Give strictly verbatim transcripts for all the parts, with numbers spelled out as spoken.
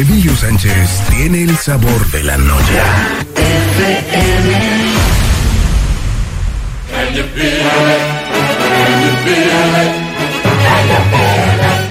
Emilio Sánchez tiene el sabor de la noche. F M. Can you feel it? Can you feel it? Can you feel it?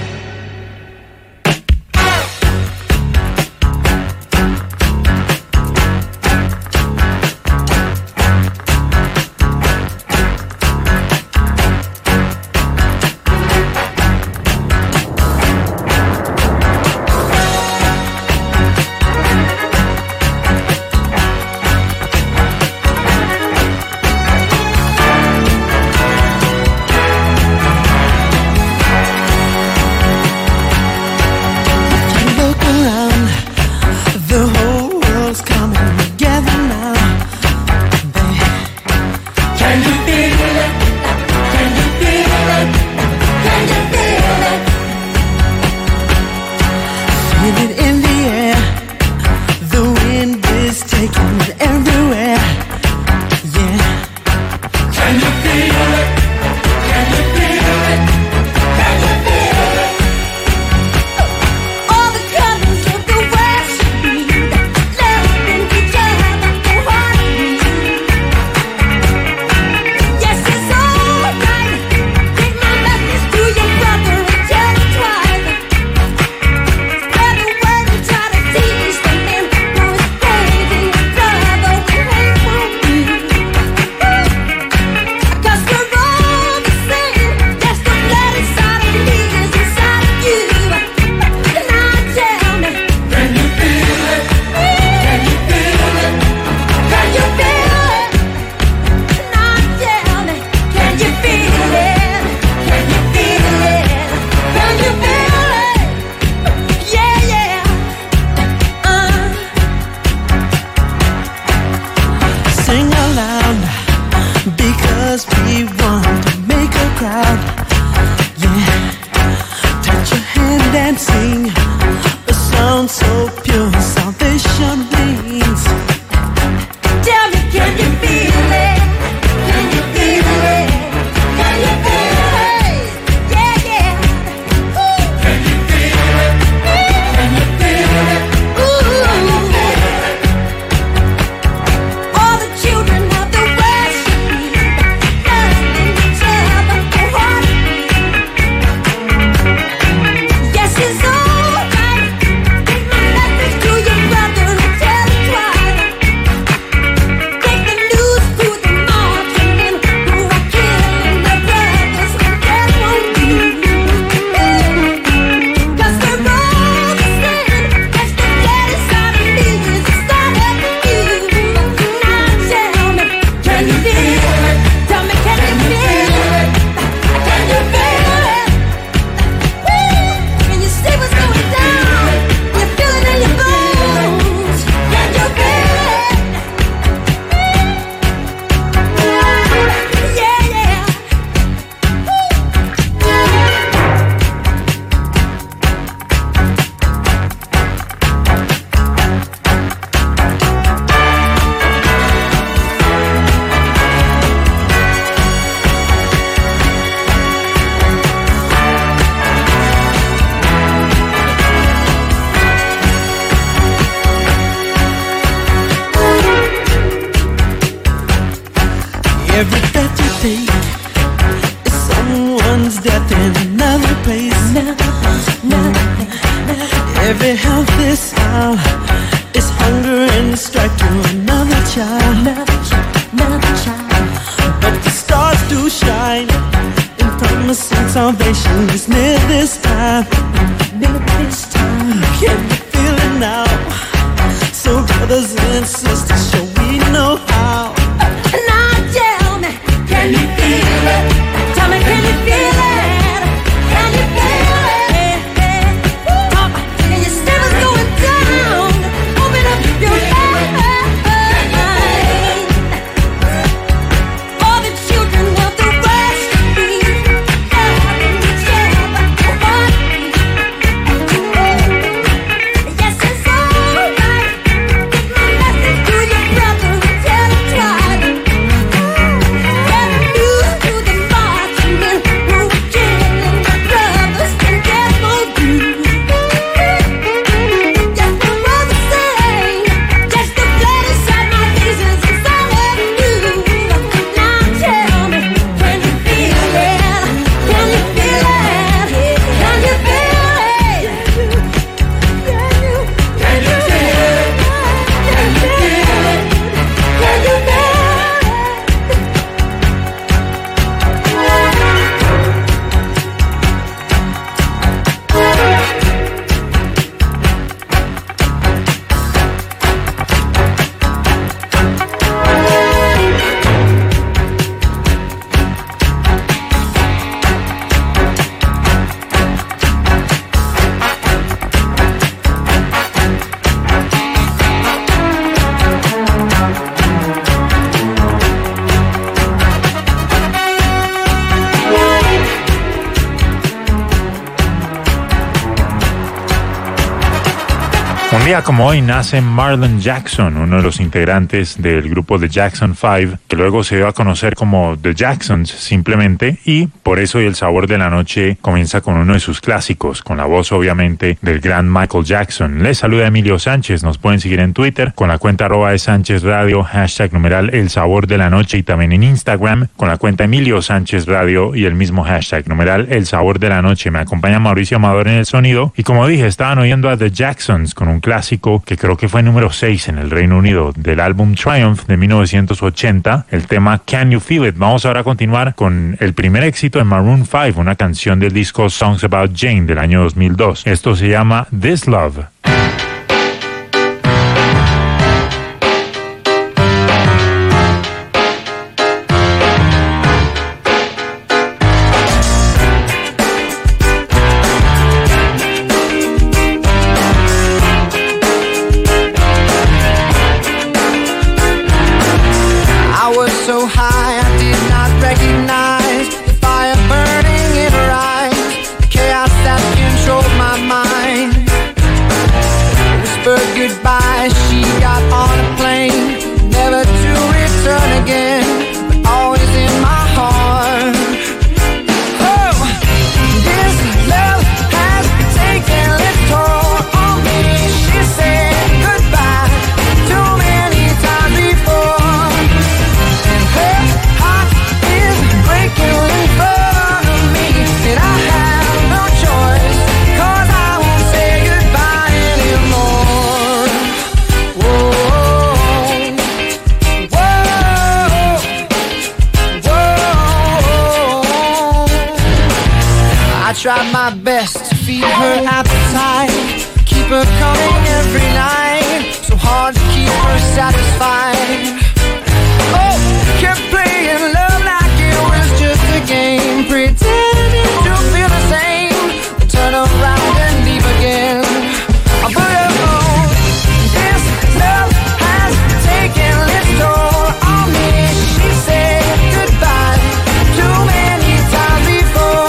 Un día como hoy nace Marlon Jackson, uno de los integrantes del grupo The Jackson Five, que luego se dio a conocer como The Jacksons simplemente, y por eso y el sabor de la noche comienza con uno de sus clásicos, con la voz obviamente del gran Michael Jackson. Les saluda Emilio Sánchez, nos pueden seguir en Twitter con la cuenta arroba de Sánchez Radio, hashtag numeral el sabor de la noche, y también en Instagram con la cuenta Emilio Sánchez Radio y el mismo hashtag numeral el sabor de la noche. Me acompaña Mauricio Amador en el sonido, y como dije, estaban oyendo a The Jacksons con un clásico que creo que fue número seis en el Reino Unido del álbum Triumph de mil novecientos ochenta, el tema Can You Feel It. Vamos ahora a continuar con el primer éxito de Maroon five, una canción del disco Songs About Jane del año dos mil dos. Esto se llama This Love. Tried my best to feed her appetite, keep her coming every night, so hard to keep her satisfied. Oh, kept playing love like it was just a game, pretending to feel the same, but turn around and leave again. I'll put her on. This love has taken its toll on me. She said goodbye too many times before.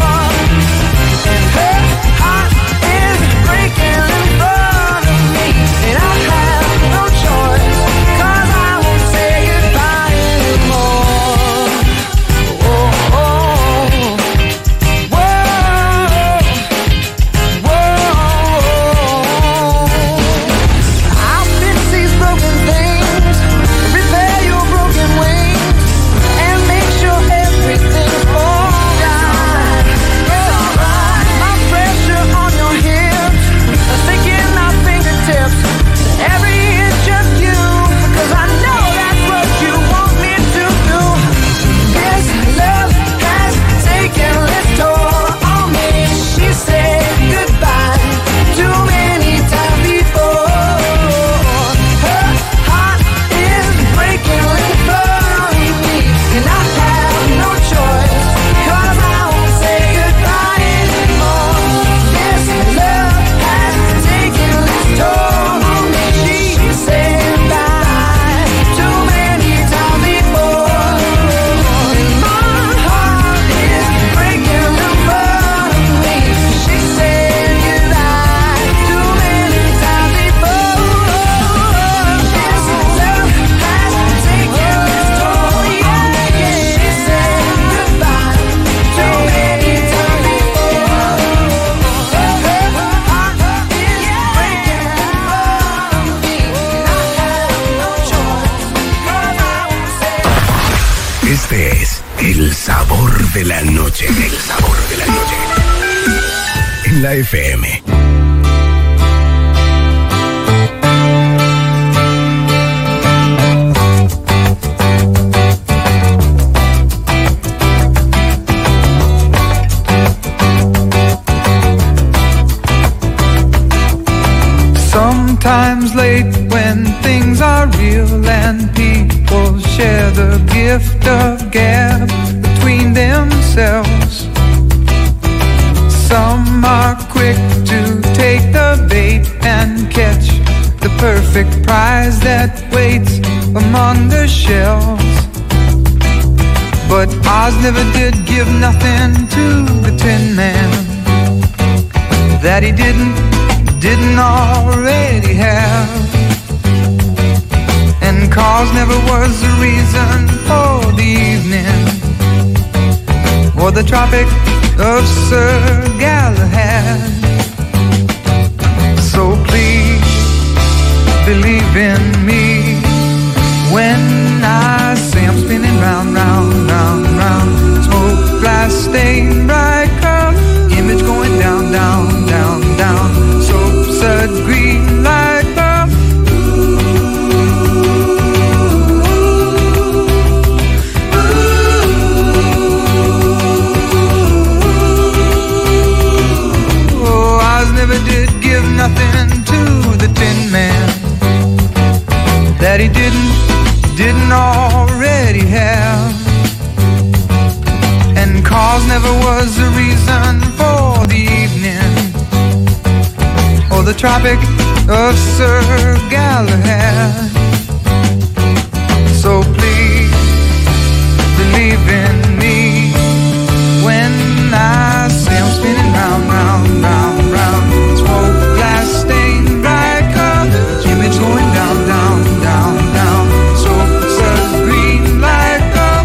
Este es el sabor de la noche, el sabor de la noche. En la F M. Sometimes late when things are real and people share the gift of gab between themselves. Some are quick to take the bait and catch the perfect prize that waits among the shelves. But Oz never did give nothing to the Tin Man that he didn't didn't already have. And cause never was the reason for the evening or the Tropic of Sir Galahad. So please believe in me when I say I'm spinning round, round, round, round. Smoke, glass, stain, bright curl, image going down, down, down, down. Soap, sud, green, light pearl. Oh, I never did give nothing to the Tin Man that he didn't, didn't already have. And cause never was the reason for the evening or the Tropic of Sir Galahad. So please believe in me when I say I'm spinning round, round, round, round. Smoke, glass, stain, bright cup, image going down, down, down, down. Soap, suds, green, light cup.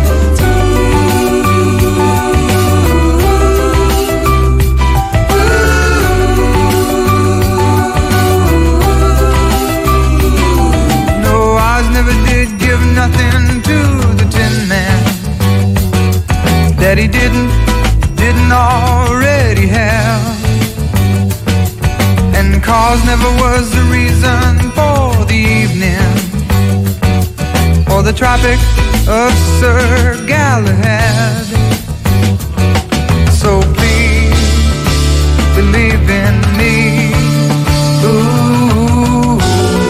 No, I never did give nothing to the Tin Man that he didn't, didn't already have. And cause never was the reason for the evening or the Tropic of Sir Galahad. So please believe in me. Ooh,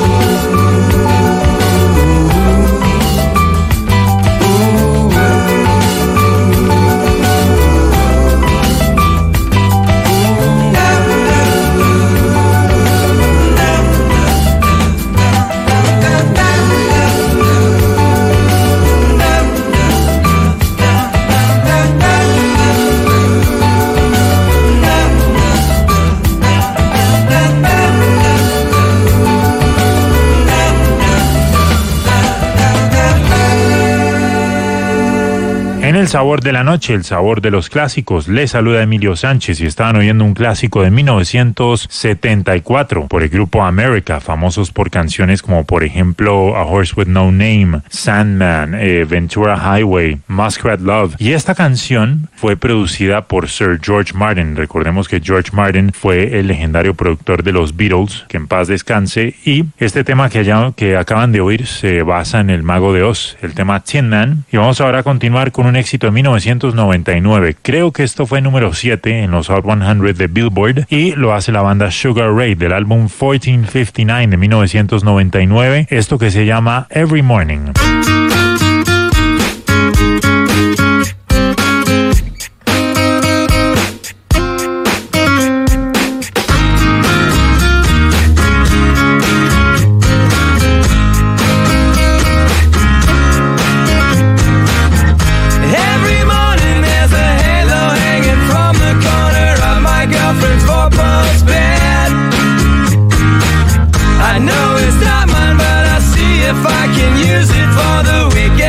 En el sabor de la noche, el sabor de los clásicos, les saluda Emilio Sánchez y estaban oyendo un clásico de mil novecientos setenta y cuatro por el grupo America, famosos por canciones como por ejemplo A Horse with No Name, Sandman, eh, Ventura Highway, Muskrat Love. Y esta canción fue producida por Sir George Martin. Recordemos que George Martin fue el legendario productor de los Beatles, que en paz descanse, y este tema que, allá, que acaban de oír se basa en El Mago de Oz, el tema Tin Man. Y vamos ahora a continuar con un éxito de mil novecientos noventa y nueve. Creo que esto fue número siete en los Hot cien de Billboard y lo hace la banda Sugar Ray del álbum mil cuatrocientos cincuenta y nueve de mil novecientos noventa y nueve. Esto que se llama Every Morning. I know it's not mine, but I see if I can use it for the weekend.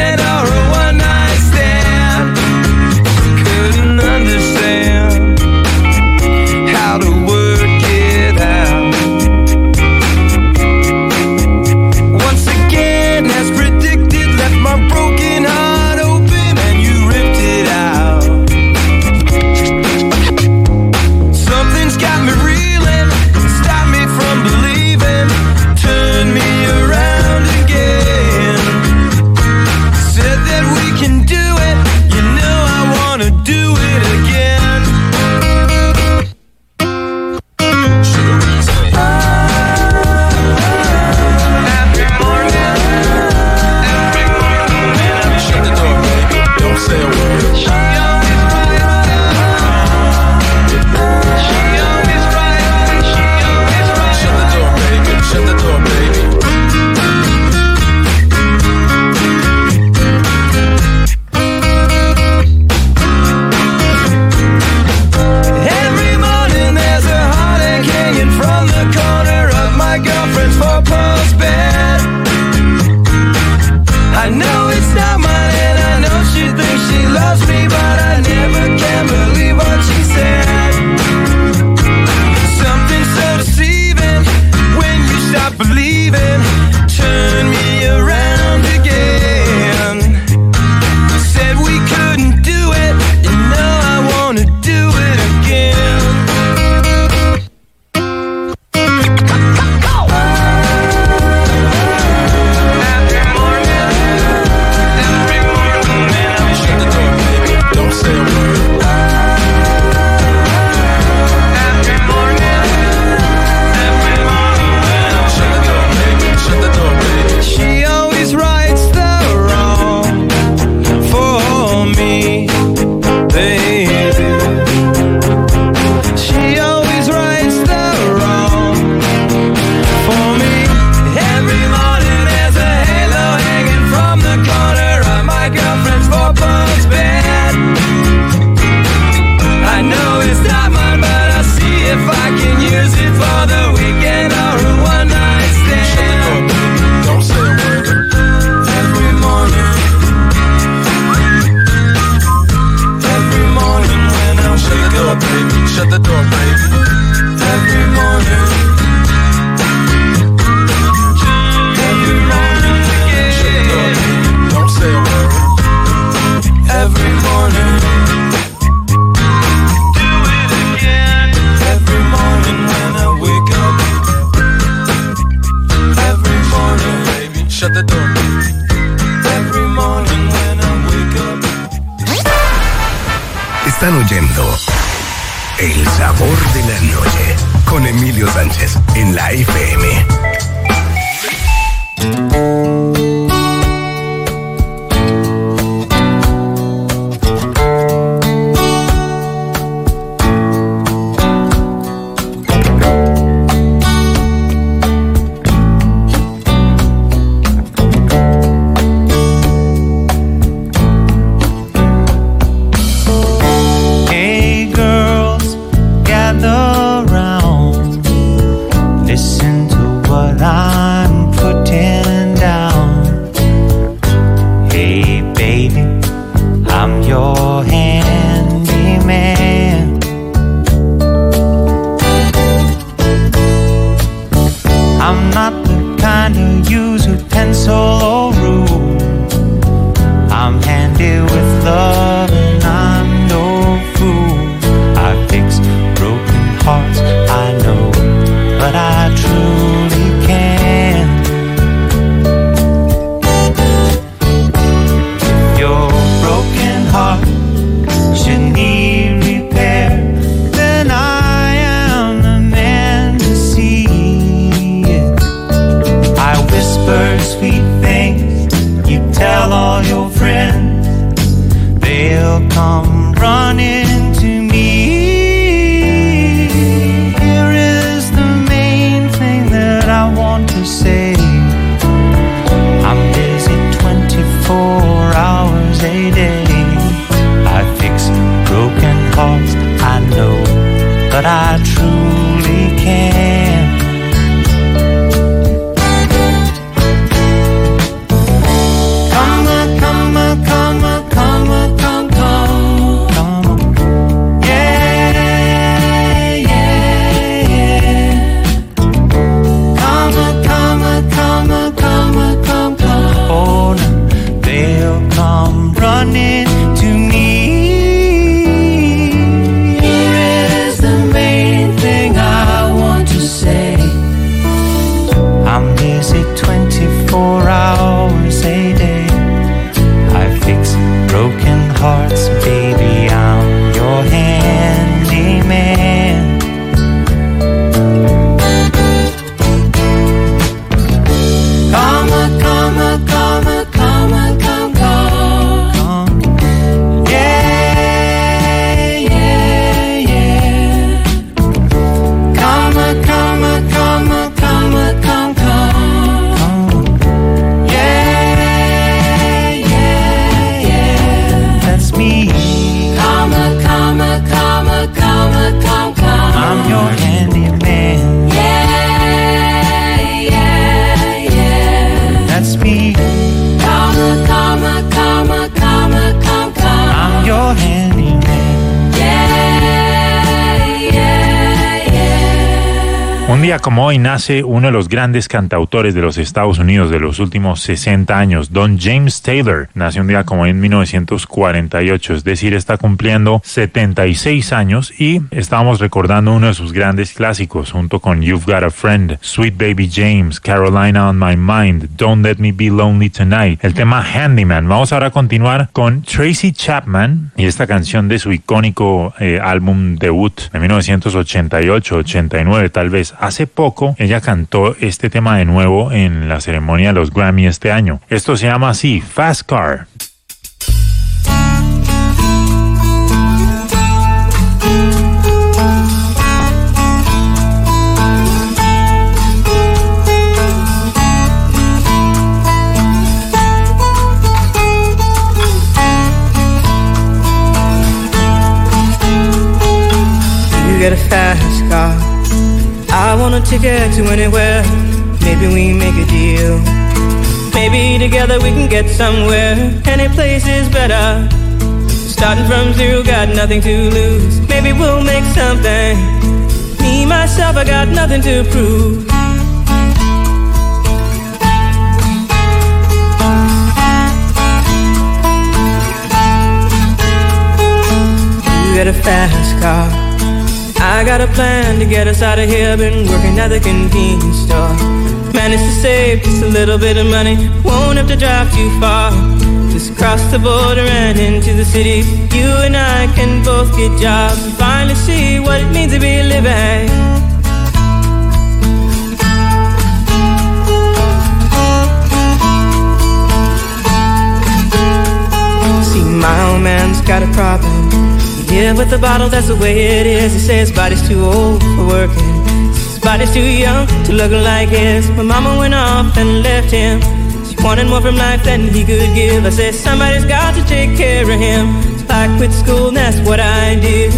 escuchando El Sabor de la Noche con Emilio Sánchez en la F M. Un día como hoy nace uno de los grandes cantautores de los Estados Unidos de los últimos sesenta años, Don James Taylor. Nació un día como hoy en mil novecientos cuarenta y ocho, es decir, está cumpliendo setenta y seis años, y estábamos recordando uno de sus grandes clásicos junto con You've Got a Friend, Sweet Baby James, Carolina on My Mind, Don't Let Me Be Lonely Tonight, el tema Handyman. Vamos ahora a continuar con Tracy Chapman y esta canción de su icónico eh, álbum debut de mil novecientos ochenta y ocho, ochenta y nueve tal vez. Hace poco ella cantó este tema de nuevo en la ceremonia de los Grammy este año. Esto se llama así, Fast Car. You get a fast car, I want a ticket to anywhere. Maybe we make a deal. Maybe together we can get somewhere. Any place is better. Starting from zero, got nothing to lose. Maybe we'll make something. Me, myself, I got nothing to prove. You get a fast car, I got a plan to get us out of here. Been working at the convenience store. Managed to save just a little bit of money. Won't have to drive too far. just cross the border and into the city. You and I can both get jobs and finally see what it means to be living. See, my old man's got a problem. He live with the bottle, that's the way it is. He says his body's too old for working. His body's too young to look like his. My mama went off and left him. Wanted more from life than he could give. I said somebody's got to take care of him. So I quit school and that's what I did.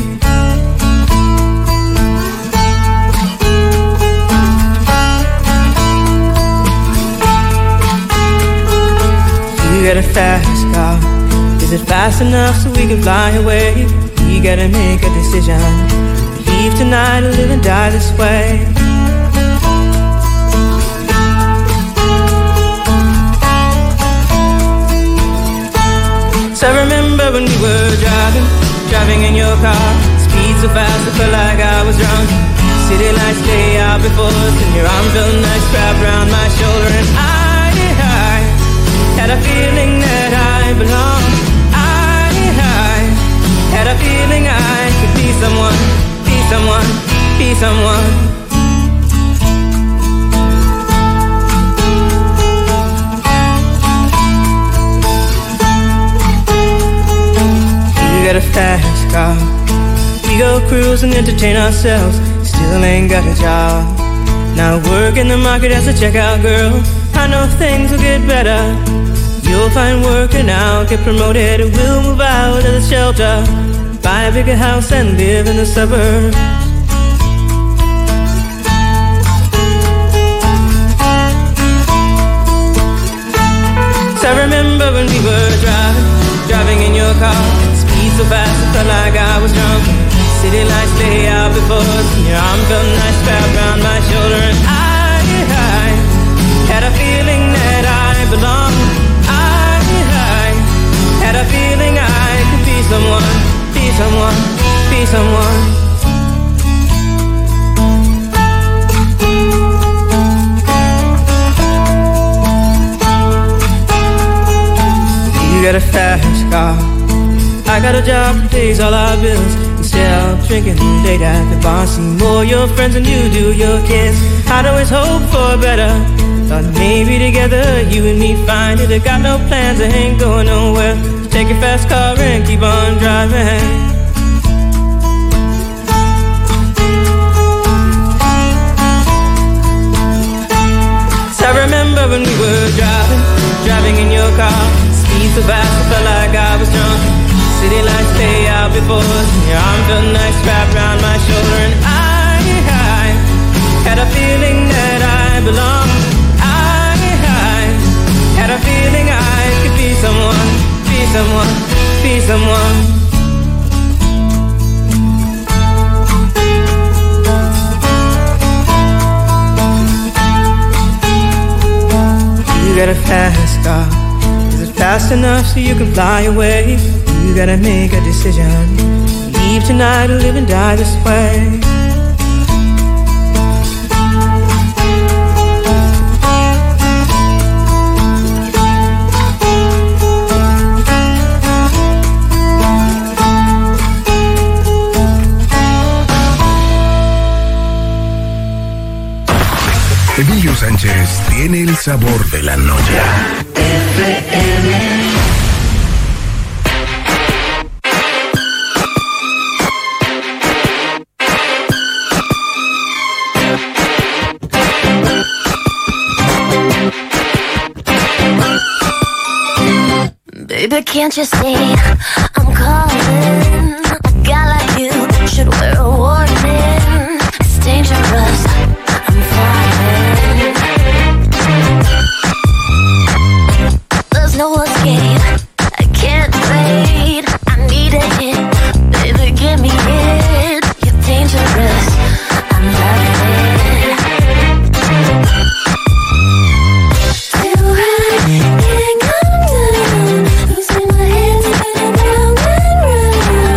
You got a fast car. Is it fast enough so we can fly away? We gotta make a decision. Leave tonight or live and die this way. So I remember when we were driving, driving in your car. Speed so fast I felt like I was drunk. City lights lay out before us, and your arm felt nice wrapped around my shoulder. And I, I had a feeling that I belonged. I, I had a feeling I could be someone, be someone, be someone. We got a fast car. We go cruise and entertain ourselves. Still ain't got a job. Now work in the market as a checkout girl. I know things will get better. You'll find work and I'll get promoted. We'll move out of the shelter, buy a bigger house and live in the suburbs. So I remember when we were driving, driving in your car. So fast I felt like I was drunk. City lights lay out before us, and your arm felt nice wrapped around my shoulder. And I, I had a feeling that I belonged. I, I had a feeling I could be someone, be someone, be someone. You got a fast car. I got a job that pays all our bills. Instead of drinking late at the bar, see more your friends than you do your kids. I'd always hope for better. Thought maybe together you and me find it. I got no plans, I ain't going nowhere. So take your fast car and keep on driving. So I remember when we were driving, driving in your car. Speed so fast I felt like I was drunk. City lights lay out before us, and your arm felt nice wrapped around my shoulder. And I, I had a feeling that I belonged. I, I had a feeling I could be someone, be someone, be someone. You got a fast car. Is it fast enough so you can fly away? You gotta make a decision. Leave tonight or live and die this way. Emilio Sánchez tiene el sabor de la noche. F M. Baby, can't you see I'm calling? A guy like you should wear a warning. It's dangerous, I'm falling. There's no escape, I can't wait. I need a hit, baby, give me it. You're dangerous, I'm loving it. Too high, can't come down. Losing my head, spinning round and round.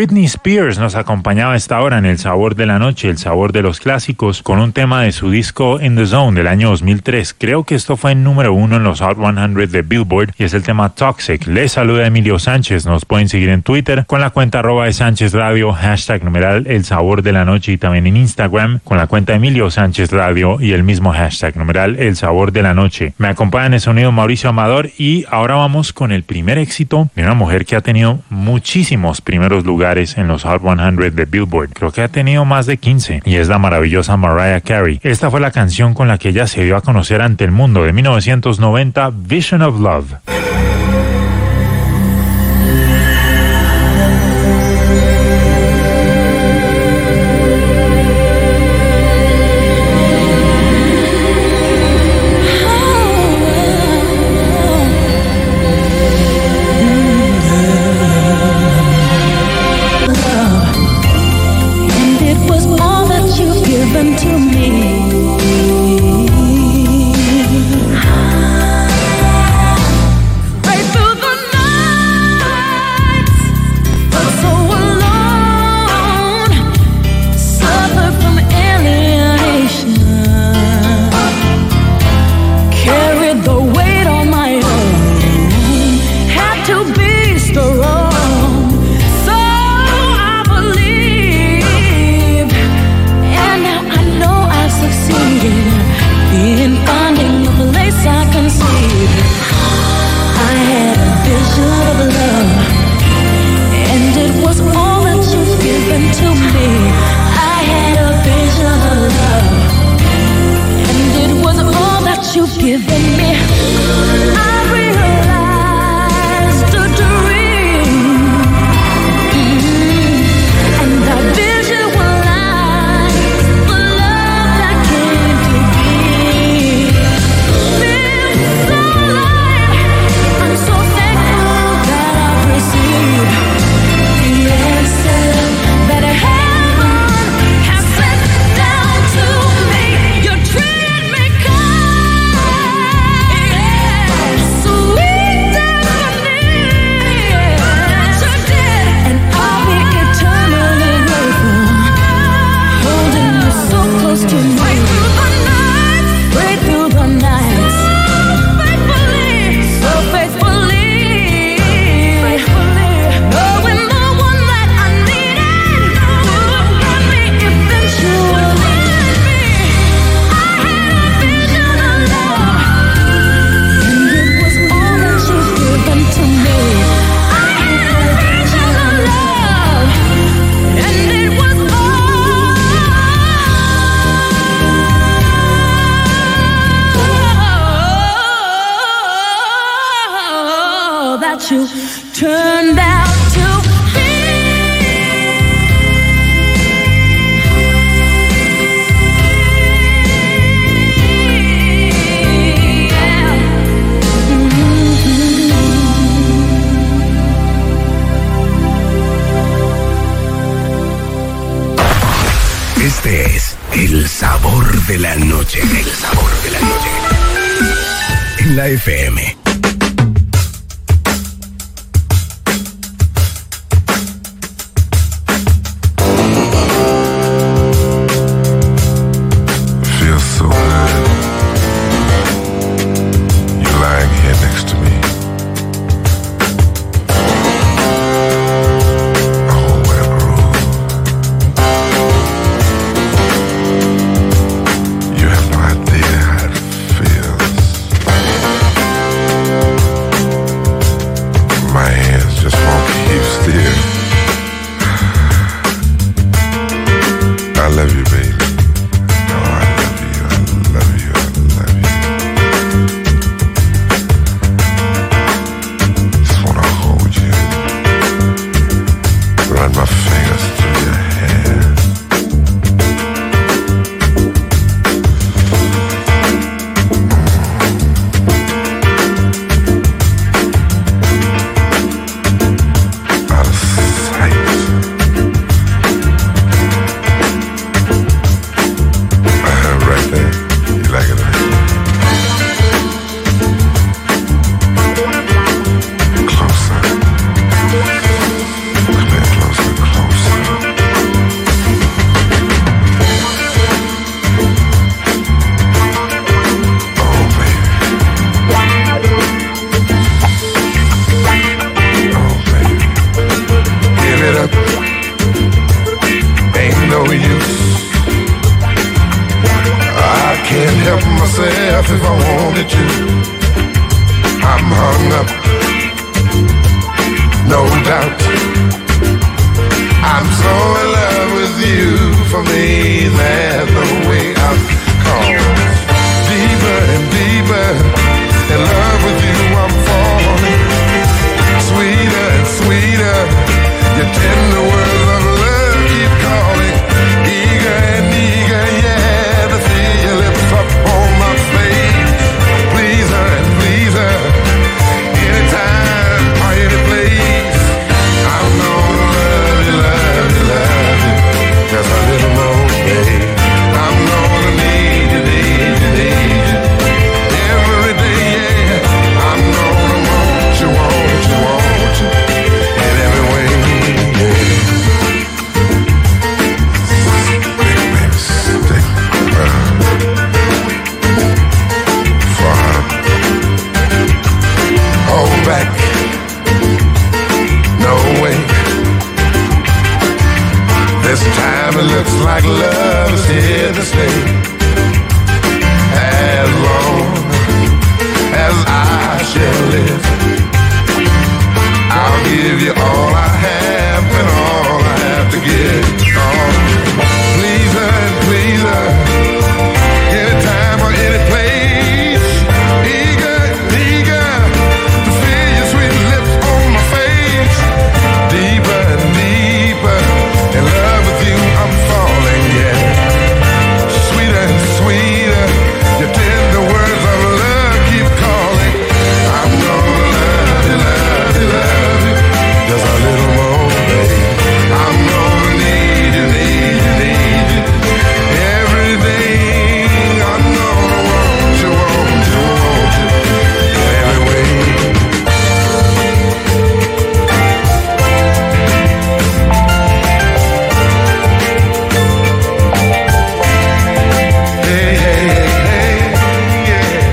Britney Spears nos acompañaba a esta hora en El Sabor de la Noche, el sabor de los clásicos, con un tema de su disco In the Zone del año dos mil tres. Creo que esto fue en número uno en los Hot cien de Billboard y es el tema Toxic. Les saluda Emilio Sánchez. Nos pueden seguir en Twitter con la cuenta arroba de Sánchez Radio, hashtag numeral El Sabor de la Noche, y también en Instagram con la cuenta Emilio Sánchez Radio y el mismo hashtag numeral El Sabor de la Noche. Me acompaña en el sonido Mauricio Amador y ahora vamos con el primer éxito de una mujer que ha tenido muchísimos primeros lugares en los Hot cien de Billboard. Creo que ha tenido más de quince y es la maravillosa Mariah Carey. Esta fue la canción con la que ella se dio a conocer ante el mundo, de mil novecientos noventa, Vision of Love. Este es El Sabor de la Noche. El Sabor de la Noche. En la F M. You have no idea how it feels. myself if I wanted to. I'm hung up, no doubt. I'm so in love with you. For me, there's no way out. Cause deeper and deeper in love with you, I'm falling. Sweeter and sweeter, your tender words of love keep calling. Eager and eager, yeah, to see your lips up on my face. Please her and please her, anytime or any place. I'm gonna love you, love you, love you, just a little more, babe. I'm gonna need you, need you, need you every day, yeah. I'm gonna want you, want you, want you in every way, yeah. Baby, stick around, far, hold back, no way. This time it looks like love is here to stay. As long as I shall live, I'll give you all I have and all I have to give. Oh, please her and please her, anytime or any place. Eager, eager to feel your sweet lips on my face. Deeper and deeper in love with you, I'm falling, yeah. Sweeter and sweeter, your tender words of love keep calling. I'm gonna love you, love you, love you, just a little more, babe. I'm gonna need you, need you, need you every day. I'm gonna want you, want you, want you every way. Hey, hey, hey, hey,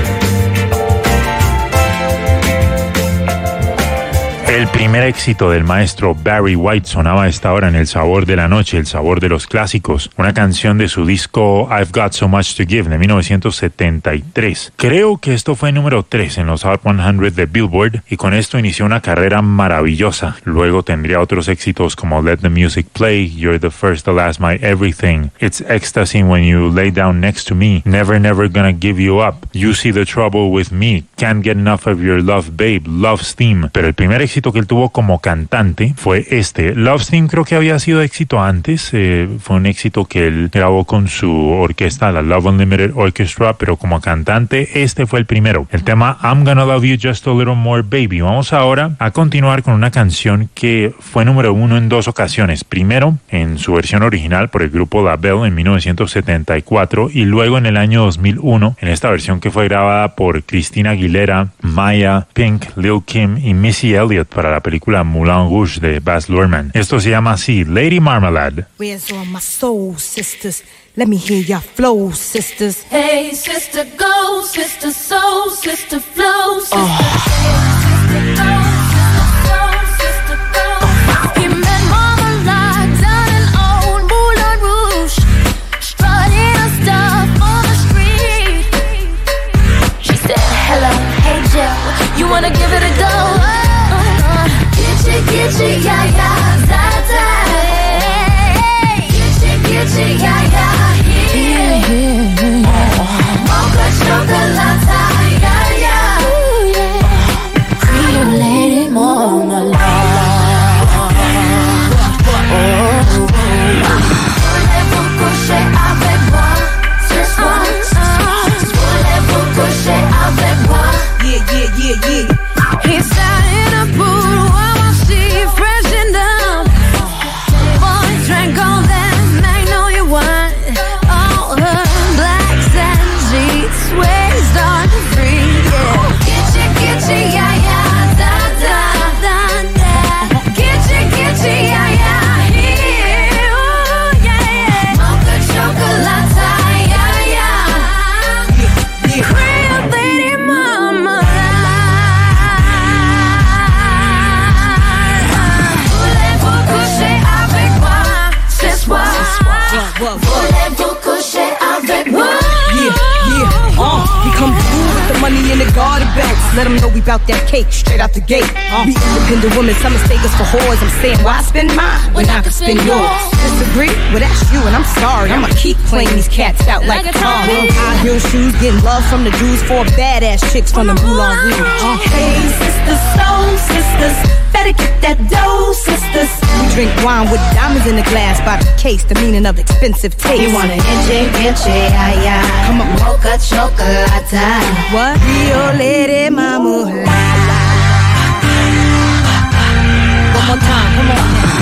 yeah. El primer éxito del maestro Barry White sonaba a esta hora en El Sabor de la Noche, el sabor de los clásicos, una canción de su disco I've Got So Much to Give de mil novecientos setenta y tres. Creo que esto fue número tres en los Hot cien de Billboard y con esto inició una carrera maravillosa. Luego tendría otros éxitos como Let the Music Play, You're the First, the Last, My Everything, It's Ecstasy When You Lay Down Next to Me, Never Never Gonna Give You Up, You See the Trouble With Me, Can't Get Enough of Your Love Babe, Love's Theme. Pero el primer éxito que él tuvo como cantante fue este. Love's Theme creo que había sido éxito antes, eh, fue un éxito que él grabó con su orquesta, la Love Unlimited Orchestra, pero como cantante este fue el primero, el tema I'm Gonna Love You Just a Little More Baby. Vamos ahora a continuar con una canción que fue número uno en dos ocasiones, primero en su versión original por el grupo La Belle en mil novecientos setenta y cuatro y luego en el año dos mil uno en esta versión que fue grabada por Christina Aguilera, Maya, Pink, Lil Kim y Missy Elliott para la película Moulin Rouge de Baz Luhrmann. Esto se llama así, Lady Marmalade. Where's all my soul sisters? Let me hear your flow, sisters. Hey, sister, go, sister, soul, sister, flow, sister. Oh. Sister, go, sister, soul, sister, go. He met Marmalade down in old Moulin Rouge, strutting her stuff on the street. She said, hello, hey Jill, you wanna give it a go? Uh-huh. Gitchy, gitchy, yeah, yeah, that, that. Gitchy, gitchy, yeah, yeah. Mocha chocolate, yeah, yeah. in the garter belts. Let them know we bout that cake straight out the gate. Uh. We independent women, some mistake us for whores. I'm saying, why spend mine when I can spend yours? Disagree? Well, that's you, and I'm sorry. I'ma keep playing these cats out like a car. High heel shoes, getting love from the Jews, four badass chicks from the Moulin Rouge. Uh. Hey, sisters, soul sisters, better get that dough, sisters. We drink wine with diamonds in the glass by the case, the meaning of expensive taste. You want an enche, enche, ay, ay. Come on, mocha chocolate. What? Rio Lady Mama, la, la. One more time, come on.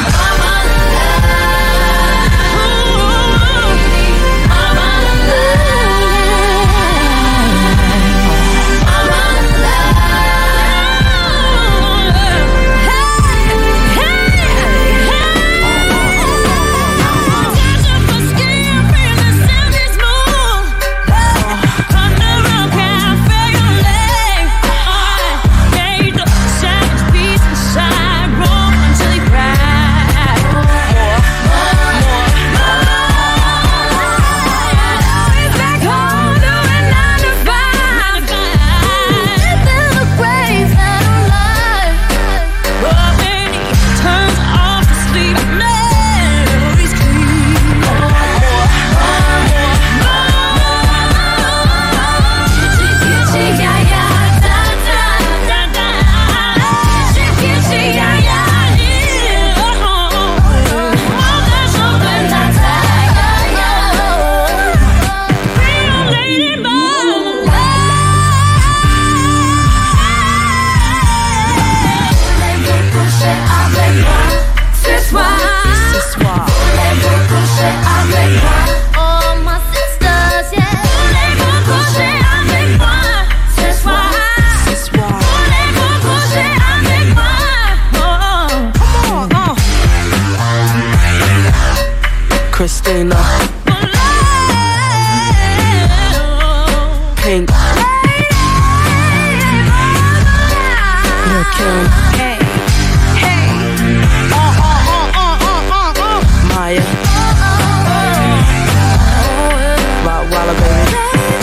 Christina, Pink, Lil' Kim, Hey, hey, uh, uh, uh, uh, uh, uh, uh. Maya, Rottweiler baby,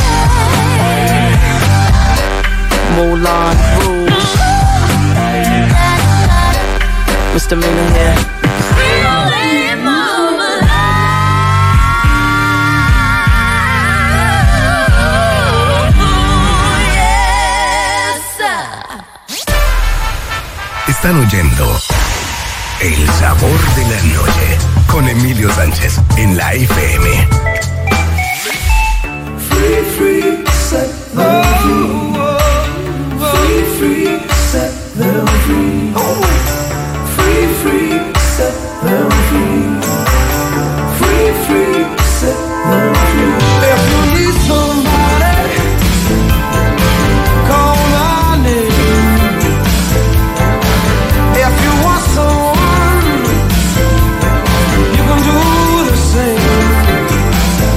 Moulin Rouge, Misdemeanor here. Están oyendo El Sabor de la Noche con Emilio Sánchez en la F M. Free, free, set them free. Free, free, set them free. Free, free, set them free. Free, free, set them free. If you need somebody, call my name. If you want someone, you can do the same.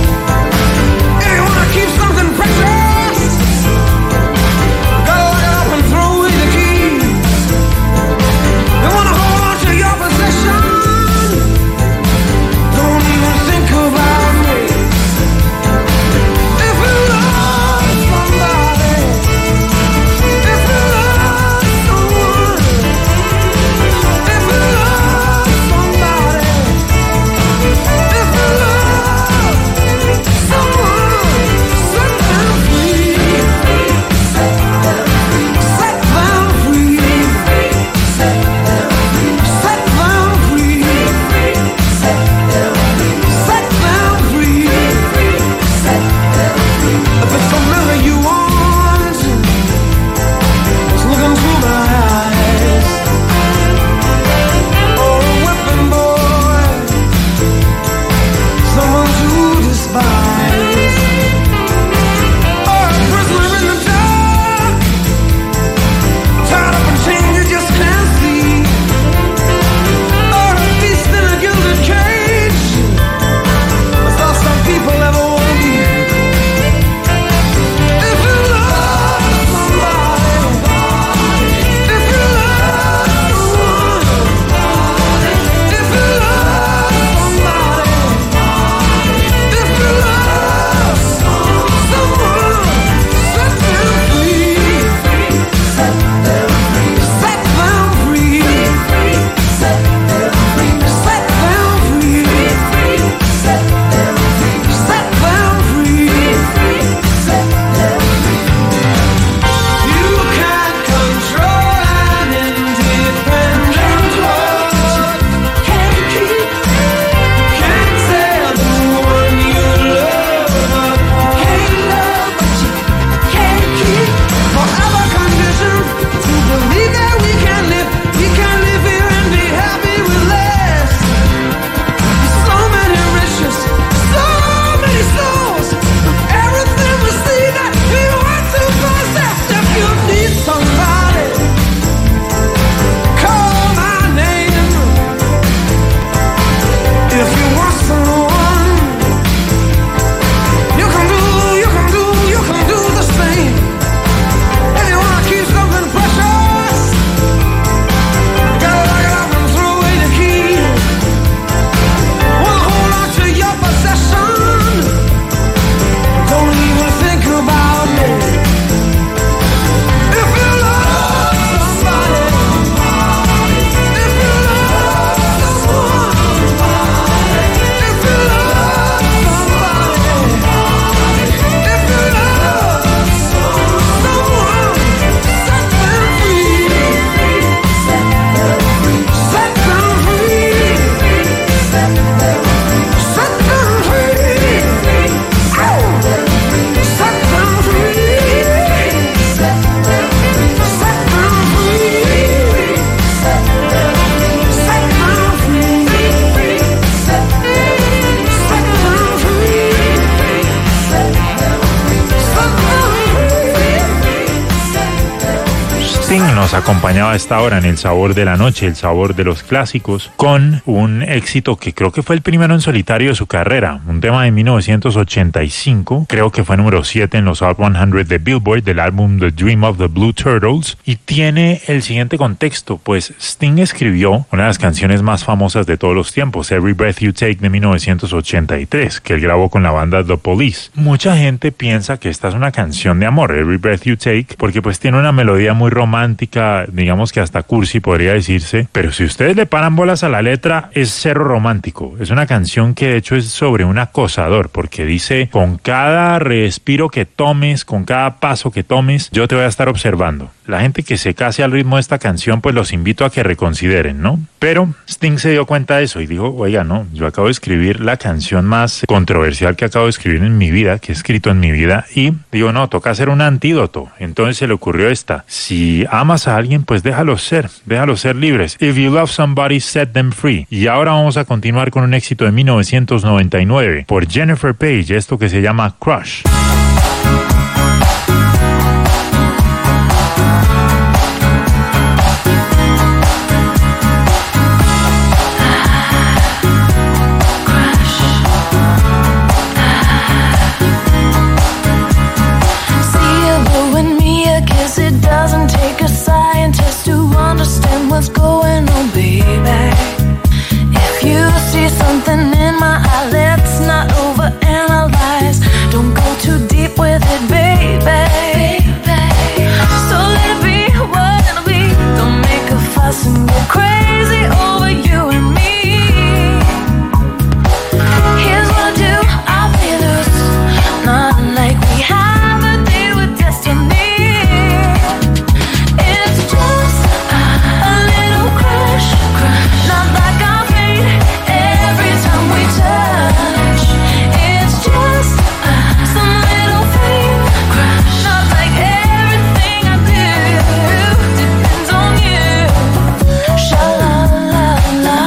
Sting nos acompañaba a esta hora en El Sabor de la Noche, el sabor de los clásicos, con un éxito que creo que fue el primero en solitario de su carrera, un tema de mil novecientos ochenta y cinco, creo que fue número siete en los Hot cien de Billboard, del álbum The Dream of the Blue Turtles, y tiene el siguiente contexto, pues Sting escribió una de las canciones más famosas de todos los tiempos, Every Breath You Take, de mil novecientos ochenta y tres, que él grabó con la banda The Police. Mucha gente piensa que esta es una canción de amor, Every Breath You Take, porque pues tiene una melodía muy romántica, digamos que hasta cursi podría decirse, pero si ustedes le paran bolas a la letra, es cero romántico. Es una canción que de hecho es sobre un acosador, porque dice, con cada respiro que tomes, con cada paso que tomes, yo te voy a estar observando. La gente que se case al ritmo de esta canción, pues los invito a que reconsideren, ¿no? Pero Sting se dio cuenta de eso y dijo, oiga, no, yo acabo de escribir la canción más controversial que acabo de escribir en mi vida, que he escrito en mi vida, y digo, no, toca hacer un antídoto. Entonces se le ocurrió esta, si amas a alguien, pues déjalos ser, déjalos ser libres. If you love somebody, set them free. Y ahora vamos a continuar con un éxito de mil novecientos noventa y nueve por Jennifer Page, esto que se llama Crush. What's going on, baby? If you see something in my eye, let's not overanalyze. Don't go too deep with it, baby. So let it be what it'll be. Don't make a fuss and go crazy over you and me. Here's what I do, I'll play loose. Not like we have a date with destiny. It's just not like our fate every time we touch. It's just some little thing. Not like everything I do depends on you. Sha-la-la-la,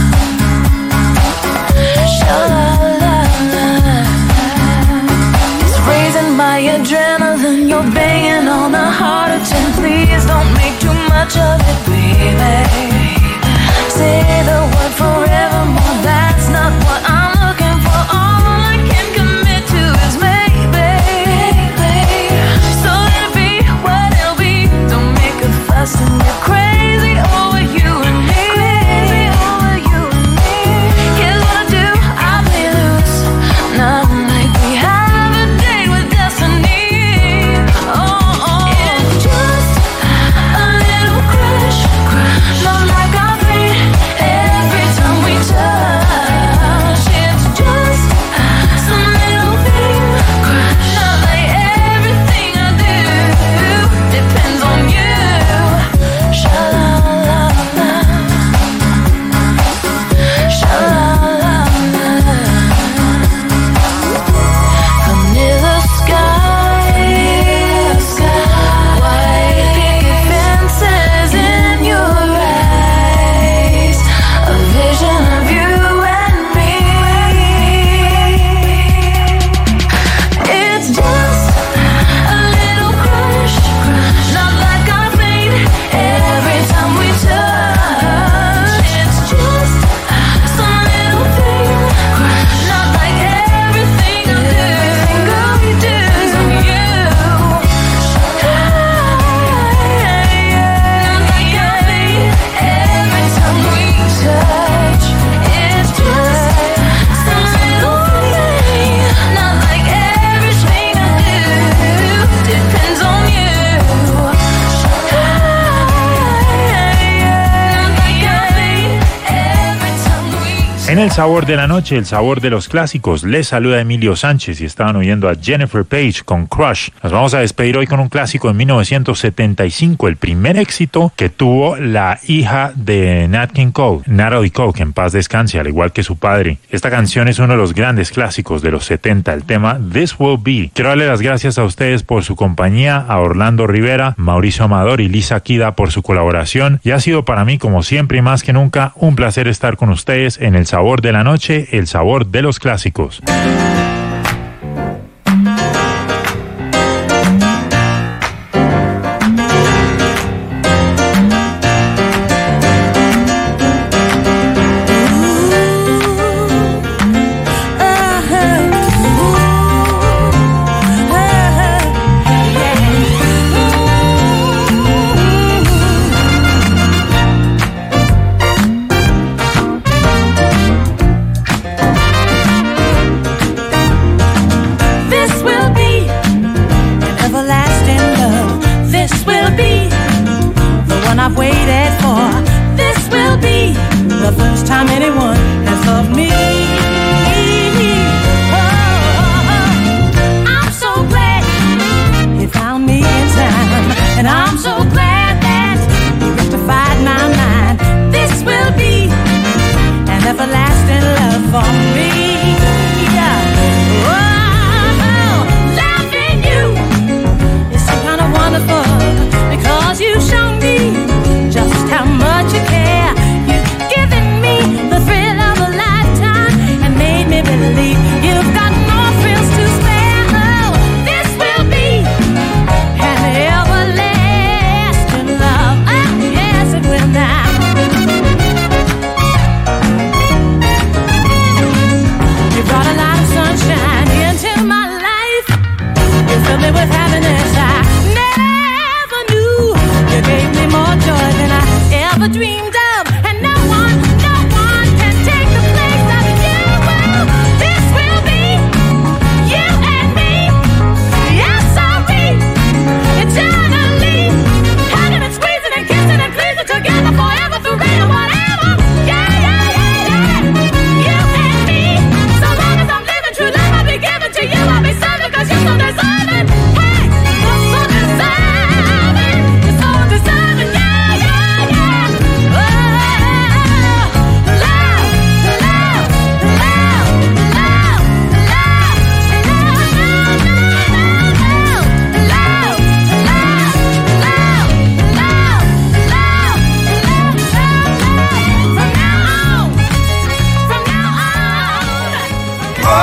sha-la-la-la. It's raising my adrenaline. You're banging on a heart of ten. Please don't make too much of it, baby. Say the word forevermore, that's not what I'm looking for. All I can commit to is maybe. So let it be what it'll be. Don't make a fuss and get crazy over you and me. Crazy over you and me. Here's what I do, I play loose. Not like we have a date with destiny. Oh, oh. It's just a little crush, crush. Not like our fate every time we touch. It's just some little thing. Not like everything I do depends on you. Sha-la-la-la, sha-la-la-la. Vanilla sky, white picket fences in your eyes. A vision of you and me. It's just a little crush, not like our fate every time we touch. It's just some little thing, not like everything I do. Girl, we do on you. Not like our fate every time we touch. It's just some little thing, not like everything I do depends on you. Not like our fate every time we En El Sabor de la Noche, el sabor de los clásicos, les saluda Emilio Sánchez y estaban oyendo a Jennifer Page con Crush. Nos vamos a despedir hoy con un clásico de mil novecientos setenta y cinco, el primer éxito que tuvo la hija de Nat King Cole, Natalie Cole, que en paz descanse, al igual que su padre. Esta canción es uno de los grandes clásicos de los setenta, el tema This Will Be. Quiero darle las gracias a ustedes por su compañía, a Orlando Rivera, Mauricio Amador y Lisa Kida por su colaboración, y ha sido para mí, como siempre y más que nunca, un placer estar con ustedes en El Sabor de la Noche, el sabor de los clásicos. I've waited for. This will be the first time anyone